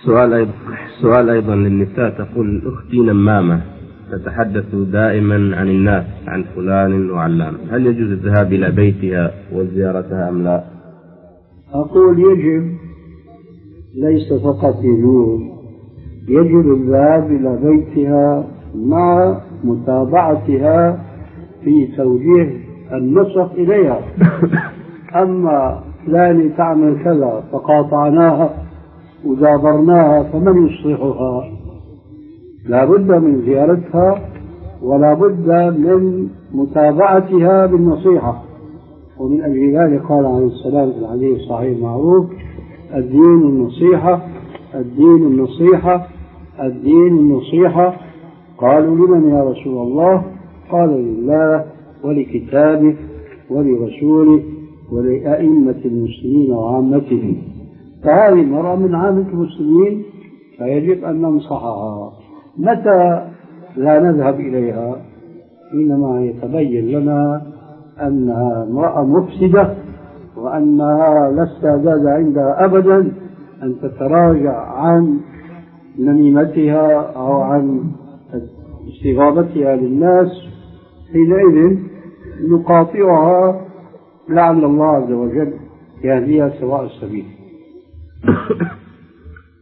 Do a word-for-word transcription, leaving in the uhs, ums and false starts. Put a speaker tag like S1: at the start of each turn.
S1: سؤال أيضا, سؤال أيضا للنساء. تقول أختي نمامة تتحدث دائما عن الناس، عن فلان وعلان، هل يجوز الذهاب إلى بيتها وزيارتها أم لا؟
S2: أقول يجب، ليس فقط يجوز، يجب الذهاب إلى بيتها مع متابعتها في توجيه النصح إليها. أما فلان تعمل كذا فقاطعناها ودابرناها فمن يصلحها؟ لا بد من زيارتها ولا بد من متابعتها بالنصيحة. ومن أجل ذلك قال عليه السلام في الحديث الصحيح المعروف: الدين النصيحة، الدين النصيحة، الدين النصيحة. قالوا: لمن يا رسول الله؟ قال: لله ولكتابه ولرسوله ولأئمة المسلمين وعامتهم. فهذه المرأة من عامة المسلمين فيجب أن ننصحها. متى لا نذهب إليها؟ حينما يتبين لنا أنها امرأة مفسدة وأنها لا استعداد عندها أبدا أن تتراجع عن نميمتها أو عن استغابتها للناس. حينئذ نقاطعها لعل الله عز وجل يهديها سواء السبيل.